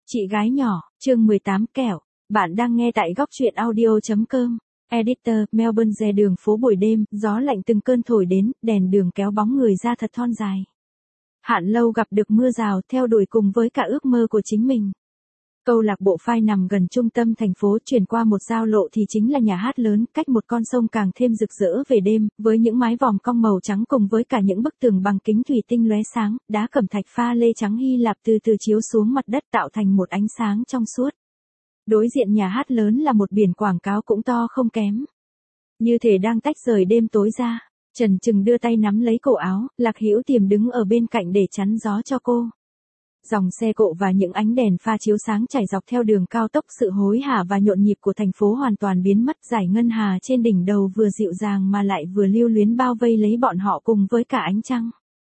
Chị gái nhỏ, chương 18 kẹo. Bạn đang nghe tại góc truyện audio.com. Editor, Melbourne rẽ đường phố buổi đêm, gió lạnh từng cơn thổi đến, đèn đường kéo bóng người ra thật thon dài. Hạn lâu gặp được mưa rào, theo đuổi cùng với cả ước mơ của chính mình. Câu lạc bộ Phai nằm gần trung tâm thành phố, chuyển qua một giao lộ thì chính là nhà hát lớn, cách một con sông càng thêm rực rỡ về đêm, với những mái vòm cong màu trắng cùng với cả những bức tường bằng kính thủy tinh lóe sáng, đá cẩm thạch pha lê trắng Hy Lạp từ từ chiếu xuống mặt đất tạo thành một ánh sáng trong suốt. Đối diện nhà hát lớn là một biển quảng cáo cũng to không kém. Như thể đang tách rời đêm tối ra. Trần Trừng đưa tay nắm lấy cổ áo, Lạc Hữu Tiềm đứng ở bên cạnh để chắn gió cho cô. Dòng xe cộ và những ánh đèn pha chiếu sáng chảy dọc theo đường cao tốc, sự hối hả và nhộn nhịp của thành phố hoàn toàn biến mất, dải ngân hà trên đỉnh đầu vừa dịu dàng mà lại vừa lưu luyến bao vây lấy bọn họ cùng với cả ánh trăng.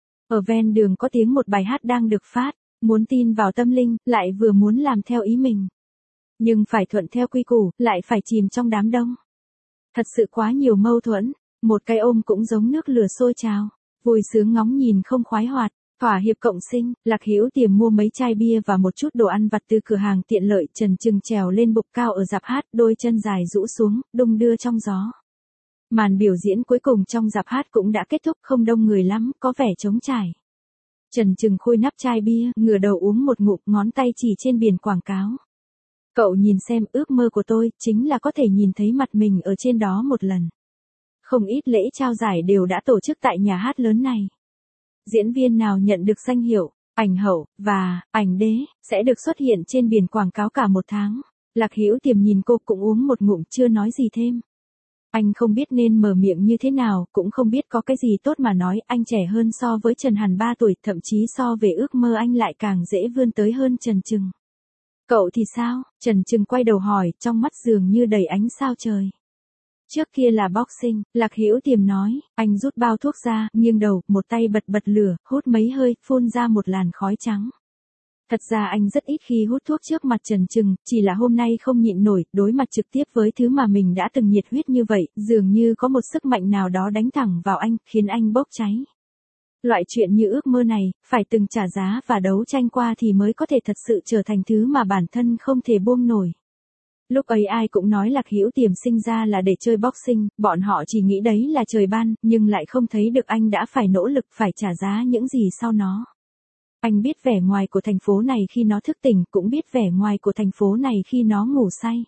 Ở ven đường có tiếng một bài hát đang được phát, muốn tin vào tâm linh, lại vừa muốn làm theo ý mình. Nhưng phải thuận theo quy củ, lại phải chìm trong đám đông. Thật sự quá nhiều mâu thuẫn, một cái ôm cũng giống nước lửa sôi trào, vui sướng ngóng nhìn không khoái hoạt. Thỏa hiệp cộng sinh, Lạc Hữu Tiềm mua mấy chai bia và một chút đồ ăn vặt từ cửa hàng tiện lợi. Trần Trừng trèo lên bục cao ở rạp hát, đôi chân dài rũ xuống, đung đưa trong gió. Màn biểu diễn cuối cùng trong rạp hát cũng đã kết thúc, không đông người lắm, có vẻ trống trải. Trần Trừng khui nắp chai bia, ngửa đầu uống một ngụm, ngón tay chỉ trên biển quảng cáo. Cậu nhìn xem, ước mơ của tôi chính là có thể nhìn thấy mặt mình ở trên đó một lần. Không ít lễ trao giải đều đã tổ chức tại nhà hát lớn này. Diễn viên nào nhận được danh hiệu ảnh hậu và ảnh đế sẽ được xuất hiện trên biển quảng cáo cả một tháng. Lạc Hữu Tiềm nhìn cô cũng uống một ngụm, chưa nói gì thêm. Anh không biết nên mở miệng như thế nào, cũng không biết có cái gì tốt mà nói. Anh trẻ hơn so với Trần Hàn 3 tuổi, thậm chí so về ước mơ anh lại càng dễ vươn tới hơn Trần Trừng. Cậu thì sao? Trần Trừng quay đầu hỏi, trong mắt dường như đầy ánh sao trời. Trước kia là boxing, Lạc Hữu Tiềm nói. Anh rút bao thuốc ra, nghiêng đầu, một tay bật lửa, hút mấy hơi, phun ra một làn khói trắng. Thật ra anh rất ít khi hút thuốc trước mặt Trần Trừng, chỉ là hôm nay không nhịn nổi, đối mặt trực tiếp với thứ mà mình đã từng nhiệt huyết như vậy, dường như có một sức mạnh nào đó đánh thẳng vào anh, khiến anh bốc cháy. Loại chuyện như ước mơ này, phải từng trả giá và đấu tranh qua thì mới có thể thật sự trở thành thứ mà bản thân không thể buông nổi. Lúc ấy ai cũng nói Lạc Hữu Tiềm sinh ra là để chơi boxing, bọn họ chỉ nghĩ đấy là trời ban, nhưng lại không thấy được anh đã phải nỗ lực, phải trả giá những gì sau nó. Anh biết vẻ ngoài của thành phố này khi nó thức tỉnh, cũng biết vẻ ngoài của thành phố này khi nó ngủ say.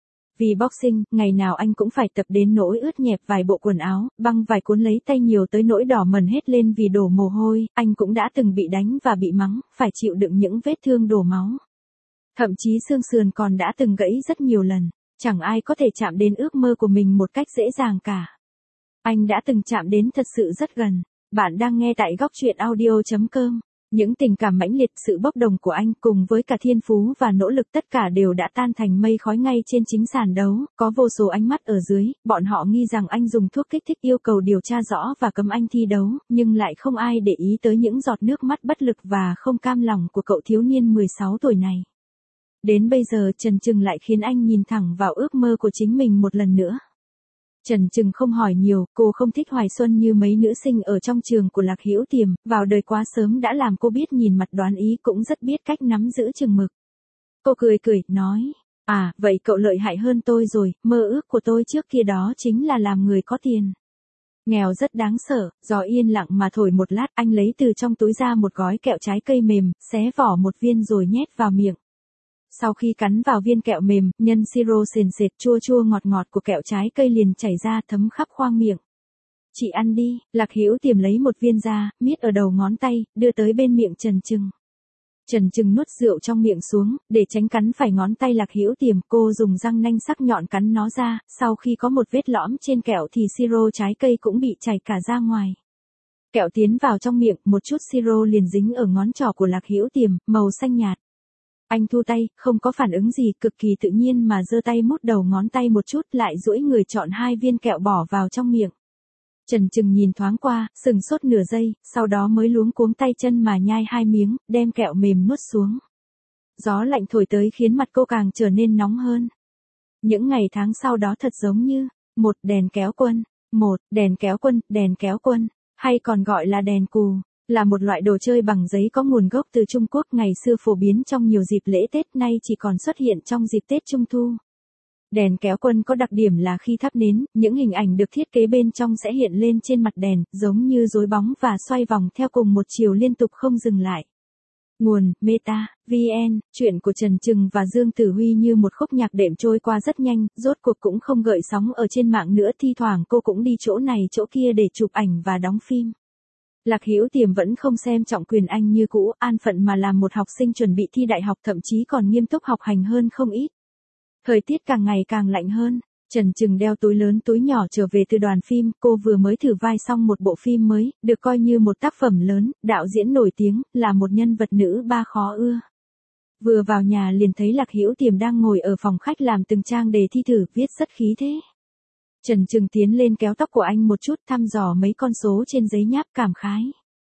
Vì boxing, ngày nào anh cũng phải tập đến nỗi ướt nhẹp vài bộ quần áo, băng vài cuốn lấy tay nhiều tới nỗi đỏ mần hết lên vì đổ mồ hôi. Anh cũng đã từng bị đánh và bị mắng, phải chịu đựng những vết thương đổ máu. Thậm chí xương sườn còn đã từng gãy rất nhiều lần. Chẳng ai có thể chạm đến ước mơ của mình một cách dễ dàng cả. Anh đã từng chạm đến thật sự rất gần. Bạn đang nghe tại góc truyện audio.com. Những tình cảm mãnh liệt, sự bốc đồng của anh cùng với cả thiên phú và nỗ lực, tất cả đều đã tan thành mây khói ngay trên chính sàn đấu. Có vô số ánh mắt ở dưới, bọn họ nghi rằng anh dùng thuốc kích thích, yêu cầu điều tra rõ và cấm anh thi đấu, nhưng lại không ai để ý tới những giọt nước mắt bất lực và không cam lòng của cậu thiếu niên 16 tuổi này. Đến bây giờ Trần Trừng lại khiến anh nhìn thẳng vào ước mơ của chính mình một lần nữa. Trần Trừng không hỏi nhiều, cô không thích hoài xuân như mấy nữ sinh ở trong trường của Lạc Hữu Tiềm, vào đời quá sớm đã làm cô biết nhìn mặt đoán ý, cũng rất biết cách nắm giữ chừng mực. Cô cười, nói, à, vậy cậu lợi hại hơn tôi rồi, mơ ước của tôi trước kia đó chính là làm người có tiền. Nghèo rất đáng sợ, gió yên lặng mà thổi một lát, anh lấy từ trong túi ra một gói kẹo trái cây mềm, xé vỏ một viên rồi nhét vào miệng. Sau khi cắn vào viên kẹo mềm, nhân siro sền sệt chua chua ngọt ngọt của kẹo trái cây liền chảy ra thấm khắp khoang miệng. Chị ăn đi, Lạc Hữu Tiềm lấy một viên ra, miết ở đầu ngón tay, đưa tới bên miệng Trần Trừng. Trần Trừng nuốt rượu trong miệng xuống, để tránh cắn phải ngón tay Lạc Hữu Tiềm, cô dùng răng nanh sắc nhọn cắn nó ra, sau khi có một vết lõm trên kẹo thì siro trái cây cũng bị chảy cả ra ngoài. Kẹo tiến vào trong miệng, một chút siro liền dính ở ngón trỏ của Lạc Hữu Tiềm, màu xanh nhạt. Anh thu tay, không có phản ứng gì, cực kỳ tự nhiên mà giơ tay mút đầu ngón tay một chút, lại duỗi người chọn 2 viên kẹo bỏ vào trong miệng. Trần Trừng nhìn thoáng qua, sừng sốt nửa giây, sau đó mới luống cuống tay chân mà nhai 2 miếng, đem kẹo mềm nuốt xuống. Gió lạnh thổi tới khiến mặt cô càng trở nên nóng hơn. Những ngày tháng sau đó thật giống như một đèn kéo quân, hay còn gọi là đèn cù. là một loại đồ chơi bằng giấy có nguồn gốc từ Trung Quốc, ngày xưa phổ biến trong nhiều dịp lễ Tết, nay chỉ còn xuất hiện trong dịp Tết Trung Thu. Đèn kéo quân có đặc điểm là khi thắp nến, những hình ảnh được thiết kế bên trong sẽ hiện lên trên mặt đèn, giống như rối bóng và xoay vòng theo cùng một chiều liên tục không dừng lại. Nguồn: Meta, VN, chuyện của Trần Trừng và Dương Tử Huy như một khúc nhạc đệm trôi qua rất nhanh, rốt cuộc cũng không gợi sóng ở trên mạng nữa, thi thoảng cô cũng đi chỗ này chỗ kia để chụp ảnh và đóng phim. Lạc Hữu Tiềm vẫn không xem trọng Quyền Anh như cũ, an phận mà làm một học sinh chuẩn bị thi đại học, thậm chí còn nghiêm túc học hành hơn không ít. Thời tiết càng ngày càng lạnh hơn, Trần Trừng đeo túi lớn túi nhỏ trở về từ đoàn phim, cô vừa mới thử vai xong một bộ phim mới, được coi như một tác phẩm lớn, đạo diễn nổi tiếng, là một nhân vật nữ ba khó ưa. Vừa vào nhà liền thấy Lạc Hữu Tiềm đang ngồi ở phòng khách làm từng trang đề thi thử, viết rất khí thế. Trần Trừng tiến lên kéo tóc của anh một chút, thăm dò mấy con số trên giấy nháp, cảm khái.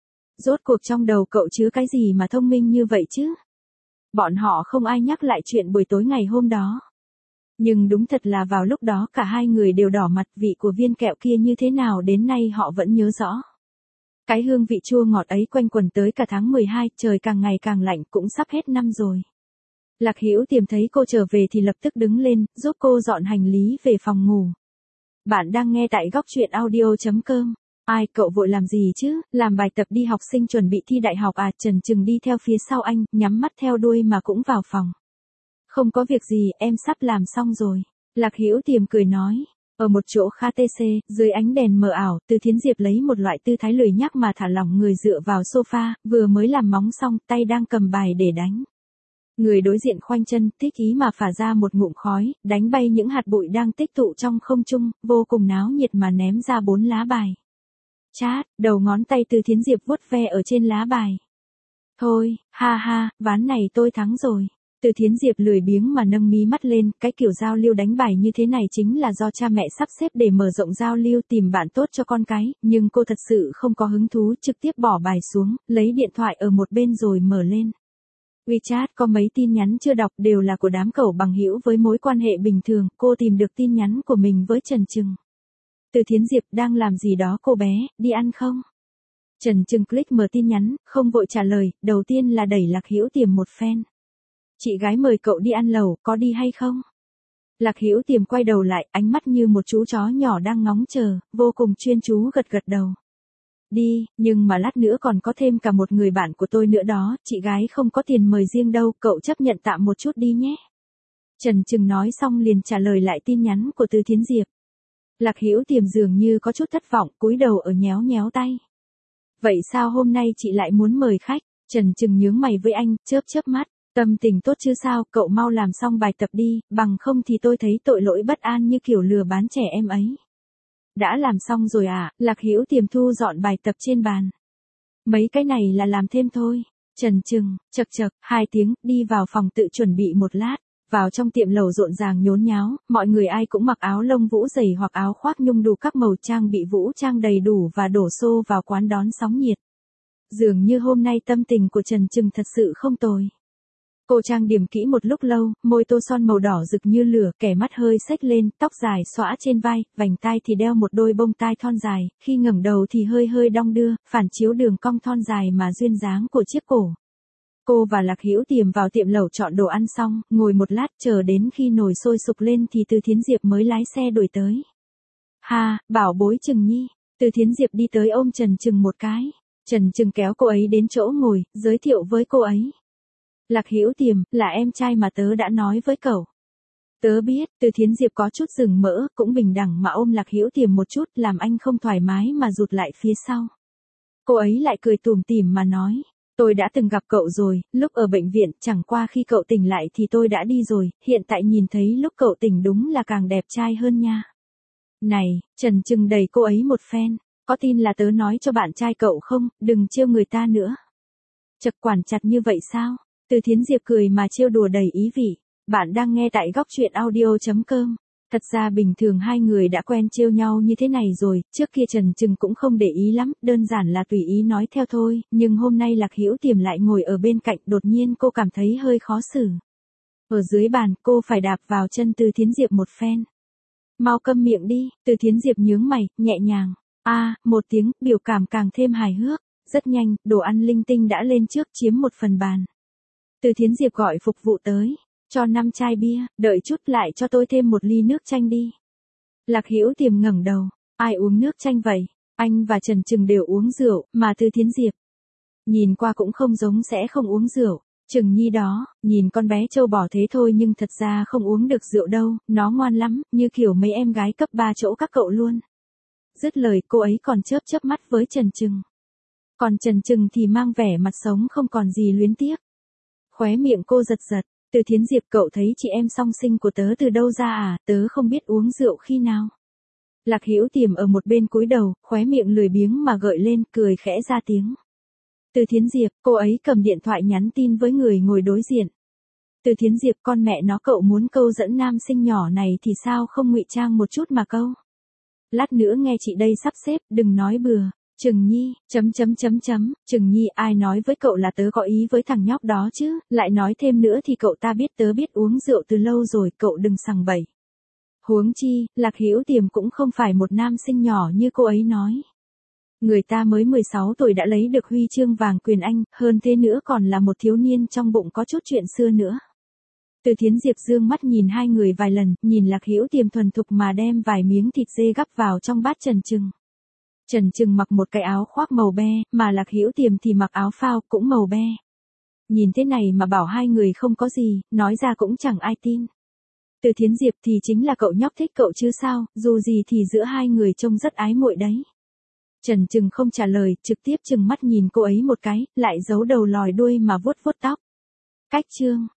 Rốt cuộc trong đầu cậu chứa cái gì mà thông minh như vậy chứ? Bọn họ không ai nhắc lại chuyện buổi tối ngày hôm đó. Nhưng đúng thật là vào lúc đó cả hai người đều đỏ mặt, vị của viên kẹo kia như thế nào đến nay họ vẫn nhớ rõ. Cái hương vị chua ngọt ấy quanh quẩn tới cả tháng 12, trời càng ngày càng lạnh, cũng sắp hết năm rồi. Lạc Hữu Tiềm thấy cô trở về thì lập tức đứng lên, giúp cô dọn hành lý về phòng ngủ. Bạn đang nghe tại góc truyện audio.com. Ai, cậu vội làm gì chứ, làm bài tập đi, học sinh chuẩn bị thi đại học à? Trần Trừng đi theo phía sau anh, nhắm mắt theo đuôi mà cũng vào phòng. Không có việc gì, em sắp làm xong rồi. Lạc Hữu Tiềm cười nói. Ở một chỗ khá tê xê, dưới ánh đèn mờ ảo, Từ Thiến Diệp lấy một loại tư thái lười nhác mà thả lỏng người dựa vào sofa, vừa mới làm móng xong, tay đang cầm bài để đánh. Người đối diện khoanh chân, thích ý mà phả ra một ngụm khói, đánh bay những hạt bụi đang tích tụ trong không trung, vô cùng náo nhiệt mà ném ra 4 lá bài. Chát, đầu ngón tay Từ Thiến Diệp vuốt ve ở trên lá bài. Thôi, ha ha, ván này tôi thắng rồi. Từ Thiến Diệp lười biếng mà nâng mí mắt lên, cái kiểu giao lưu đánh bài như thế này chính là do cha mẹ sắp xếp để mở rộng giao lưu, tìm bạn tốt cho con cái, nhưng cô thật sự không có hứng thú, trực tiếp bỏ bài xuống, lấy điện thoại ở một bên rồi mở lên. WeChat có mấy tin nhắn chưa đọc, đều là của đám cẩu bằng hữu với mối quan hệ bình thường, cô tìm được tin nhắn của mình với Trần Trừng. Từ Thiến Diệp: đang làm gì đó cô bé, đi ăn không? Trần Trừng click mở tin nhắn, không vội trả lời, đầu tiên là đẩy Lạc Hữu Tiềm một phen. Chị gái mời cậu đi ăn lẩu, có đi hay không? Lạc Hữu Tiềm quay đầu lại, ánh mắt như một chú chó nhỏ đang ngóng chờ, vô cùng chuyên chú gật gật đầu. Đi, nhưng mà lát nữa còn có thêm cả một người bạn của tôi nữa đó, chị gái không có tiền mời riêng đâu, cậu chấp nhận tạm một chút đi nhé. Trần Trừng nói xong liền trả lời lại tin nhắn của Từ Thiến Diệp. Lạc Hữu Tiềm dường như có chút thất vọng, cúi đầu ở nhéo nhéo tay. Vậy sao hôm nay chị lại muốn mời khách? Trần Trừng nhướng mày với anh, chớp chớp mắt. Tâm tình tốt chứ sao, cậu mau làm xong bài tập đi, bằng không thì tôi thấy tội lỗi bất an như kiểu lừa bán trẻ em ấy. Đã làm xong rồi à? Lạc Hữu Tiềm thu dọn bài tập trên bàn. Mấy cái này là làm thêm thôi. Trần Trừng, chậc chậc, 2 tiếng, đi vào phòng tự chuẩn bị một lát. Vào trong tiệm lẩu rộn ràng nhốn nháo, mọi người ai cũng mặc áo lông vũ dày hoặc áo khoác nhung đủ các màu, trang bị vũ trang đầy đủ và đổ xô vào quán đón sóng nhiệt. Dường như hôm nay tâm tình của Trần Trừng thật sự không tồi. Cô trang điểm kỹ một lúc lâu, môi tô son màu đỏ rực như lửa, kẻ mắt hơi xếch lên, tóc dài xõa trên vai, vành tai thì đeo một đôi bông tai thon dài, khi ngẩng đầu thì hơi hơi đong đưa, phản chiếu đường cong thon dài mà duyên dáng của chiếc cổ. Cô và Lạc Hữu Tiềm vào tiệm lẩu chọn đồ ăn xong, ngồi một lát chờ đến khi nồi sôi sục lên thì Từ Thiến Diệp mới lái xe đuổi tới. Ha, bảo bối Trừng Nhi. Từ Thiến Diệp đi tới ôm Trần Trừng một cái. Trần Trừng kéo cô ấy đến chỗ ngồi, giới thiệu với cô ấy. Lạc Hữu Tiềm, là em trai mà tớ đã nói với cậu. Tớ biết. Từ Thiến Diệp có chút rừng mỡ, cũng bình đẳng mà ôm Lạc Hữu Tiềm một chút, làm anh không thoải mái mà rụt lại phía sau. Cô ấy lại cười tủm tỉm mà nói. Tôi đã từng gặp cậu rồi, lúc ở bệnh viện, chẳng qua khi cậu tỉnh lại thì tôi đã đi rồi, hiện tại nhìn thấy lúc cậu tỉnh đúng là càng đẹp trai hơn nha. Này, Trần Trừng đẩy cô ấy một phen, có tin là tớ nói cho bạn trai cậu không, đừng trêu người ta nữa. Chật, quản chặt như vậy sao? Từ Thiến Diệp cười mà trêu đùa đầy ý vị. Bạn đang nghe tại góc truyện audio.com. Thật ra bình thường hai người đã quen trêu nhau như thế này rồi, trước kia Trần Trừng cũng không để ý lắm, đơn giản là tùy ý nói theo thôi, nhưng hôm nay Lạc Hữu Tiềm lại ngồi ở bên cạnh, đột nhiên cô cảm thấy hơi khó xử. Ở dưới bàn, cô phải đạp vào chân Từ Thiến Diệp một phen. Mau câm miệng đi. Từ Thiến Diệp nhướng mày, nhẹ nhàng. Một tiếng, biểu cảm càng thêm hài hước. Rất nhanh, đồ ăn linh tinh đã lên trước chiếm một phần bàn. Từ Thiến Diệp gọi phục vụ tới, cho 5 chai bia, đợi chút lại cho tôi thêm một ly nước chanh đi. Lạc Hữu Tiềm ngẩng đầu, ai uống nước chanh vậy? Anh và Trần Trừng đều uống rượu, mà Từ Thiến Diệp nhìn qua cũng không giống sẽ không uống rượu. Trừng Nhi đó, nhìn con bé trâu bò thế thôi nhưng thật ra không uống được rượu đâu, nó ngoan lắm, như kiểu mấy em gái cấp 3 chỗ các cậu luôn. Dứt lời cô ấy còn chớp chớp mắt với Trần Trừng. Còn Trần Trừng thì mang vẻ mặt sống không còn gì luyến tiếc. Khóe miệng cô giật giật, Từ Thiến Diệp cậu thấy chị em song sinh của tớ từ đâu ra à, tớ không biết uống rượu khi nào. Lạc Hữu Tiềm ở một bên cúi đầu, khóe miệng lười biếng mà gợi lên, cười khẽ ra tiếng. Từ Thiến Diệp, cô ấy cầm điện thoại nhắn tin với người ngồi đối diện. Từ Thiến Diệp, con mẹ nó cậu muốn câu dẫn nam sinh nhỏ này thì sao không ngụy trang một chút mà câu. Lát nữa nghe chị đây sắp xếp, đừng nói bừa. Trừng Nhi, Trừng Nhi, ai nói với cậu là tớ có ý với thằng nhóc đó chứ, lại nói thêm nữa thì cậu ta biết tớ biết uống rượu từ lâu rồi, cậu đừng sằng bậy. Huống chi, Lạc Hữu Tiềm cũng không phải một nam sinh nhỏ như cô ấy nói. Người ta mới 16 tuổi đã lấy được huy chương vàng quyền Anh, hơn thế nữa còn là một thiếu niên trong bụng có chút chuyện xưa nữa. Từ Thiến Diệp dương mắt nhìn hai người vài lần, nhìn Lạc Hữu Tiềm thuần thục mà đem vài miếng thịt dê gắp vào trong bát Trần Trừng. Trần Trừng mặc một cái áo khoác màu be, mà Lạc Hữu Tiềm thì mặc áo phao cũng màu be. Nhìn thế này mà bảo hai người không có gì, nói ra cũng chẳng ai tin. Từ Thiến Diệp thì chính là cậu nhóc thích cậu chứ sao, dù gì thì giữa hai người trông rất ái muội đấy. Trần Trừng không trả lời, trực tiếp trừng mắt nhìn cô ấy một cái, lại giấu đầu lòi đuôi mà vuốt vuốt tóc. Cách chương